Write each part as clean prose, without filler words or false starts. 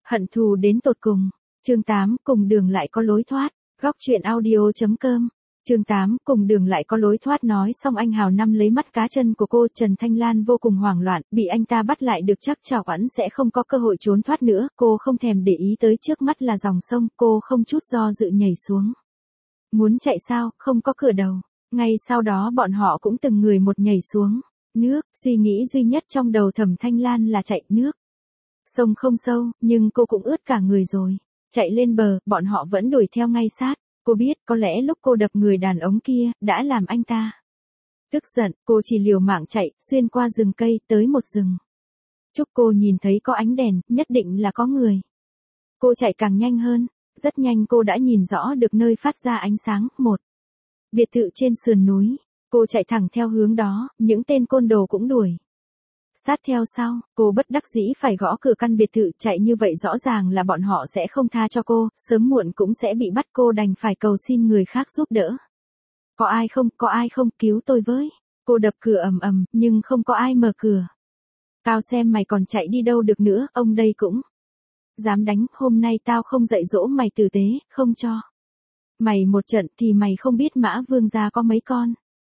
Hận thù đến tột cùng. Chương 8, cùng đường lại có lối thoát. Góc truyện audio.com. Chương 8, cùng đường lại có lối thoát. Nói xong anh Hào Năm lấy mắt cá chân của cô. Trần Thanh Lan vô cùng hoảng loạn, bị anh ta bắt lại được chắc Trảo Ẩn sẽ không có cơ hội trốn thoát nữa. Cô không thèm để ý tới trước mắt là dòng sông, cô không chút do dự nhảy xuống. Muốn chạy sao, không có cửa đầu. Ngay sau đó bọn họ cũng từng người một nhảy xuống. Nước, suy nghĩ duy nhất trong đầu Thẩm Thanh Lan là chạy nước. Sông không sâu, nhưng cô cũng ướt cả người rồi. Chạy lên bờ, bọn họ vẫn đuổi theo ngay sát. Cô biết có lẽ lúc cô đập người đàn ông kia, đã làm anh ta tức giận, cô chỉ liều mạng chạy, xuyên qua rừng cây, tới một rừng. Chúc cô nhìn thấy có ánh đèn, nhất định là có người. Cô chạy càng nhanh hơn, rất nhanh cô đã nhìn rõ được nơi phát ra ánh sáng, một biệt thự trên sườn núi. Cô chạy thẳng theo hướng đó, những tên côn đồ cũng đuổi sát theo sau, cô bất đắc dĩ phải gõ cửa căn biệt thự, chạy như vậy rõ ràng là bọn họ sẽ không tha cho cô, sớm muộn cũng sẽ bị bắt, cô đành phải cầu xin người khác giúp đỡ. Có ai không, cứu tôi với. Cô đập cửa ầm ầm, nhưng không có ai mở cửa. Tao xem mày còn chạy đi đâu được nữa, ông đây cũng dám đánh, hôm nay tao không dạy dỗ mày tử tế, không cho mày một trận thì mày không biết Mã Vương gia có mấy con.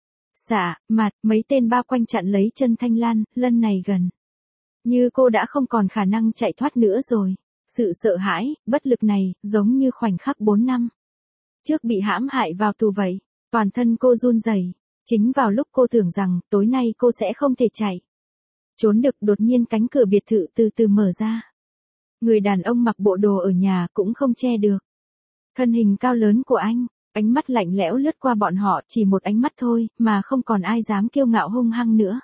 Dạ, mặt, mấy tên bao quanh chặn lấy chân Thanh Lan, lần này gần như cô đã không còn khả năng chạy thoát nữa rồi. Sự sợ hãi, bất lực này, giống như khoảnh khắc 4 năm trước bị hãm hại vào tù vậy. Toàn thân cô run rẩy. Chính vào lúc cô tưởng rằng, tối nay cô sẽ không thể chạy trốn được, đột nhiên cánh cửa biệt thự từ từ mở ra. Người đàn ông mặc bộ đồ ở nhà cũng không che được thân hình cao lớn của anh. Ánh mắt lạnh lẽo lướt qua bọn họ, chỉ một ánh mắt thôi, mà không còn ai dám kiêu ngạo hung hăng nữa.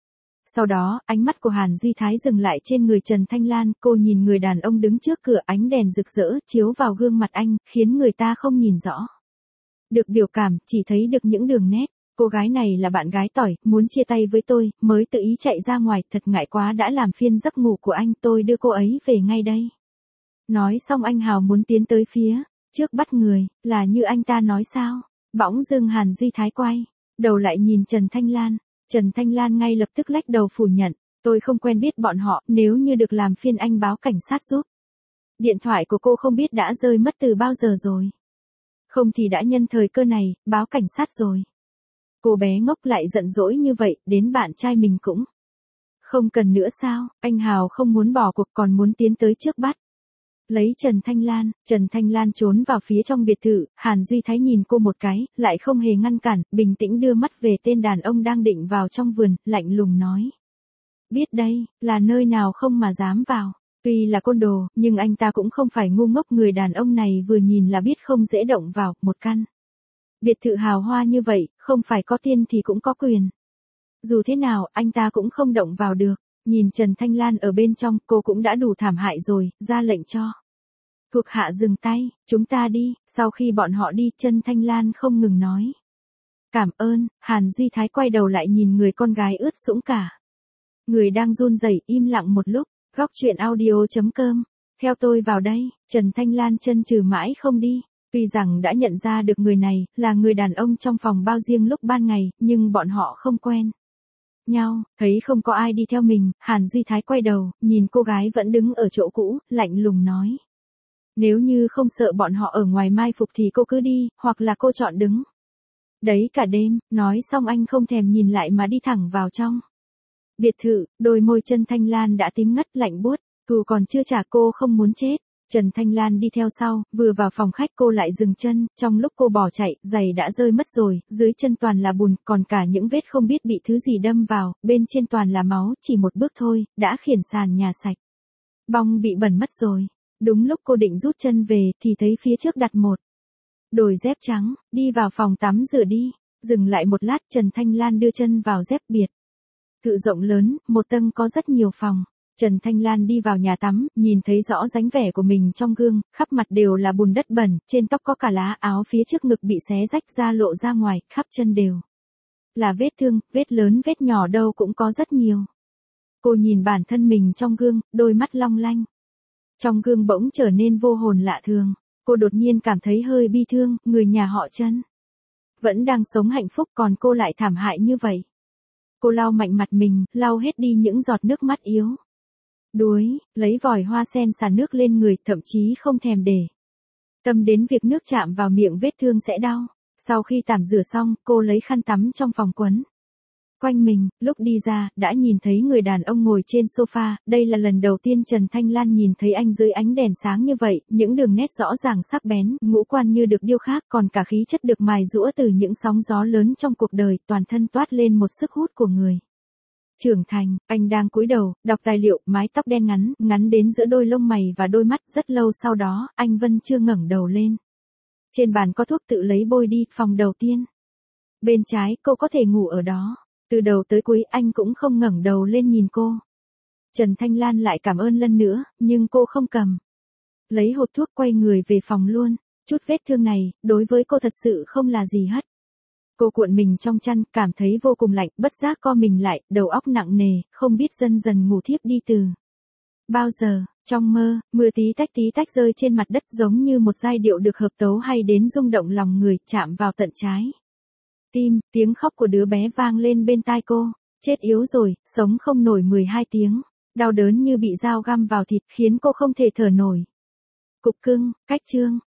Sau đó, ánh mắt của Hàn Duy Thái dừng lại trên người Trần Thanh Lan, cô nhìn người đàn ông đứng trước cửa, ánh đèn rực rỡ, chiếu vào gương mặt anh, khiến người ta không nhìn rõ được biểu cảm, chỉ thấy được những đường nét. Cô gái này là bạn gái tỏi, muốn chia tay với tôi, mới tự ý chạy ra ngoài, thật ngại quá đã làm phiền giấc ngủ của anh, tôi đưa cô ấy về ngay đây. Nói xong anh Hào muốn tiến tới phía trước bắt người, là như anh ta nói sao? Bỗng dưng Hàn Duy Thái quay đầu lại nhìn Trần Thanh Lan. Trần Thanh Lan ngay lập tức lách đầu phủ nhận, tôi không quen biết bọn họ, nếu như được làm phiền anh báo cảnh sát giúp. Điện thoại của cô không biết đã rơi mất từ bao giờ rồi. Không thì đã nhân thời cơ này, báo cảnh sát rồi. Cô bé ngốc lại giận dỗi như vậy, đến bạn trai mình cũng không cần nữa sao? Anh Hào không muốn bỏ cuộc, còn muốn tiến tới trước bắt lấy Trần Thanh Lan trốn vào phía trong biệt thự. Hàn Duy Thái nhìn cô một cái, lại không hề ngăn cản, bình tĩnh đưa mắt về tên đàn ông đang định vào trong vườn, lạnh lùng nói. Biết đây, là nơi nào không mà dám vào. Tuy là côn đồ, nhưng anh ta cũng không phải ngu ngốc, người đàn ông này vừa nhìn là biết không dễ động vào, một căn biệt thự hào hoa như vậy, không phải có tiền thì cũng có quyền. Dù thế nào, anh ta cũng không động vào được. Nhìn Trần Thanh Lan ở bên trong, cô cũng đã đủ thảm hại rồi, ra lệnh cho thuộc hạ dừng tay, chúng ta đi. Sau khi bọn họ đi, Trần Thanh Lan không ngừng nói. Cảm ơn. Hàn Duy Thái quay đầu lại nhìn người con gái ướt sũng cả người đang run rẩy, im lặng một lúc. Góc truyện audio.com. Theo tôi vào đây. Trần Thanh Lan chân chừ mãi không đi. Tuy rằng đã nhận ra được người này, là người đàn ông trong phòng bao riêng lúc ban ngày, nhưng bọn họ không quen nhau. Thấy không có ai đi theo mình, Hàn Duy Thái quay đầu, nhìn cô gái vẫn đứng ở chỗ cũ, lạnh lùng nói. Nếu như không sợ bọn họ ở ngoài mai phục thì cô cứ đi, hoặc là cô chọn đứng đấy cả đêm. Nói xong anh không thèm nhìn lại mà đi thẳng vào trong biệt thự. Đôi môi Trần Thanh Lan đã tím ngắt, lạnh buốt. Thù còn chưa trả, cô không muốn chết. Trần Thanh Lan đi theo sau, vừa vào phòng khách cô lại dừng chân, trong lúc cô bỏ chạy, giày đã rơi mất rồi, dưới chân toàn là bùn, còn cả những vết không biết bị thứ gì đâm vào, bên trên toàn là máu, chỉ một bước thôi, đã khiển sàn nhà sạch bong bị bẩn mất rồi. Đúng lúc cô định rút chân về, thì thấy phía trước đặt một đôi dép trắng, đi vào phòng tắm rửa đi. Dừng lại một lát, Trần Thanh Lan đưa chân vào dép biệt thự rộng lớn, một tầng có rất nhiều phòng. Trần Thanh Lan đi vào nhà tắm, nhìn thấy rõ dáng vẻ của mình trong gương, khắp mặt đều là bùn đất bẩn, trên tóc có cả lá, áo phía trước ngực bị xé rách ra lộ ra ngoài, khắp chân đều là vết thương, vết lớn vết nhỏ đâu cũng có rất nhiều. Cô nhìn bản thân mình trong gương, đôi mắt long lanh trong gương bỗng trở nên vô hồn lạ thường. Cô đột nhiên cảm thấy hơi bi thương, người nhà họ Trần vẫn đang sống hạnh phúc, còn cô lại thảm hại như vậy. Cô lau mạnh mặt mình, lau hết đi những giọt nước mắt yếu Đuối, lấy vòi hoa sen xả nước lên người, thậm chí không thèm để tâm đến việc nước chạm vào miệng vết thương sẽ đau. Sau khi tắm rửa xong, cô lấy khăn tắm trong phòng quấn quanh mình, lúc đi ra, đã nhìn thấy người đàn ông ngồi trên sofa, đây là lần đầu tiên Trần Thanh Lan nhìn thấy anh dưới ánh đèn sáng như vậy, những đường nét rõ ràng sắc bén, ngũ quan như được điêu khắc, còn cả khí chất được mài giũa từ những sóng gió lớn trong cuộc đời, toàn thân toát lên một sức hút của người trưởng thành. Anh đang cúi đầu, đọc tài liệu, mái tóc đen ngắn, ngắn đến giữa đôi lông mày và đôi mắt, rất lâu sau đó, anh vẫn chưa ngẩng đầu lên. Trên bàn có thuốc tự lấy bôi đi, phòng đầu tiên. Bên trái, cô có thể ngủ ở đó. Từ đầu tới cuối anh cũng không ngẩng đầu lên nhìn cô. Trần Thanh Lan lại cảm ơn lần nữa, nhưng cô không cầm. Lấy hộp thuốc quay người về phòng luôn. Chút vết thương này, đối với cô thật sự không là gì hết. Cô cuộn mình trong chăn, cảm thấy vô cùng lạnh, bất giác co mình lại, đầu óc nặng nề, không biết dần dần ngủ thiếp đi từ bao giờ. Trong mơ, mưa tí tách rơi trên mặt đất giống như một giai điệu được hợp tấu hay đến rung động lòng người, chạm vào tận trái tim, tiếng khóc của đứa bé vang lên bên tai cô. Chết yếu rồi, sống không nổi 12 tiếng. Đau đớn như bị dao găm vào thịt khiến cô không thể thở nổi. Cục cưng, cách chương.